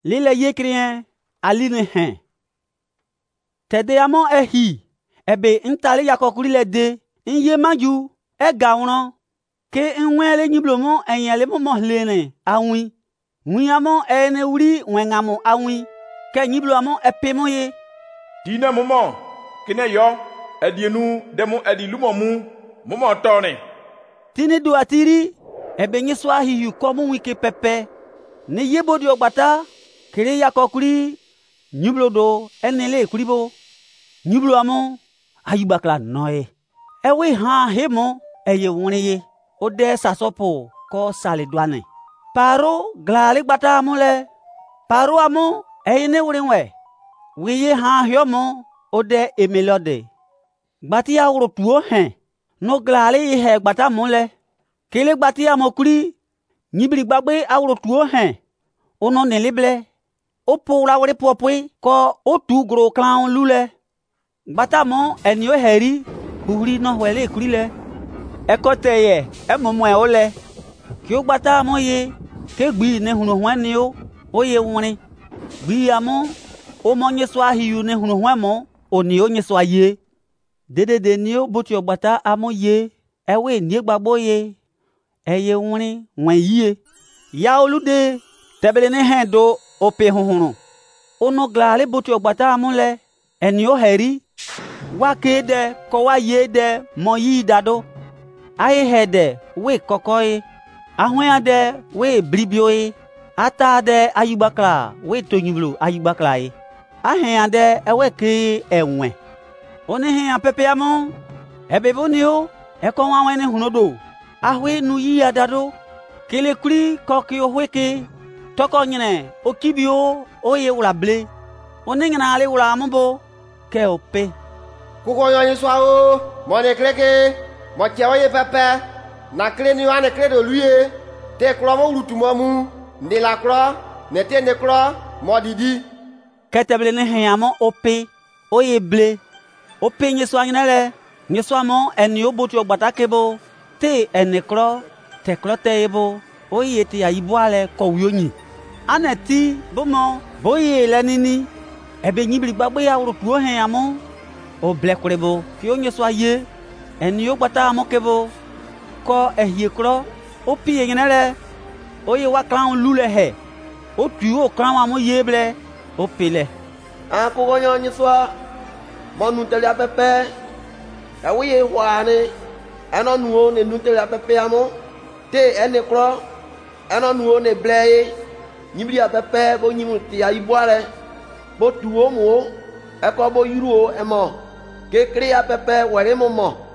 Lile ye krien aline hen. Tede amo ehi ebe ntali yakokuri le de nye maju e gawron ke enwele nyiblomo enyele mo lene awi. Wi amo ene uri wengamo awi ke nyiblo amo epemo ye. Dine momo kine yo edienu demu edilumo mu momo tone. Tini do atiri ebe nyeswa hiyu komu wike pepe ne yebodi ogbata kere yakokuri nyiblo do enele kuribo. Nyiblo amo ayubakla noye. Ewe ha hemo eye woneye ode sasopo ko sale douane. Paro glale gbata amole. Paro amo eyene wurinwe. Weye ha hyomo ode emelode. Gbati awro tuo hen. No glale ye gbata mole. Kele gbati amokuri. Nyibri gbagbe awro tuo hen. Ono nelible. Opo la wore popwe ko otu gro clown lule. Gbata mo enyo heri. Buri no wele kurile. Ekote ye emomo e ole. Ki o gbata mo ye. Ke gbi ne hunu hwan ni o. Oye woni. Gbi amo. O mo nyeswa hiyu ne hunu hwan mo. Oni o nyeswa ye. Dede ni o boti ogbata amo ye. Ewe ni gbagbo ye. Eye woni wen ye. Ya olude. Tebele ne hen do ope hunhunu. Ono glale boti ogbata amo le. Eni o heri. Wake de ko wa ye de mo yi dado. Aye hede we kokoye. Ahwen de we bribioye. Ata de ayubakla we tonyiblo ayubakla ye. Ahen de ewe ke enwen. One hen apepe amo. Ebe boni o e ko wa wene hunodo. Ahwe nu yi adado. Kele kuri koki o hweke. Toko nyine okibio oye wula ble. One ngina ale wula ambo ke ope. Kuko yonyi swao, mone kleke, mo tiawaye pepe, na kle ni wane kle de luye, te klo mo lutu momu, ndi la klo, ne te ne klo, mo didi. Keteble ne henyamo ope, oye ble, ope nyeswa nyinele, nyeswa mo eni obotu ogbata kebo, te ene klo, te klo te ebo, oye te ya iboale ko uyonyi. Aneti, bomo, boye lenini, ebe nyibli gbagbe ya urutuo henyamo, o blekurebo ki o nyeswa ye eni o gbata amokebo ko ehie kro o pie nyenele o ye wa clown lule he o tu o clown amo ye ble o pele a ko gonyo nyeswa monu tele apepe e wo ye wane eno nuo ne nu tele apepe amo te ene kro eno nuo ne ble nyibri apepe bo nyimu ti ayiboare bo tuo mo e ko bo yuru o emo ke kria pepe were mo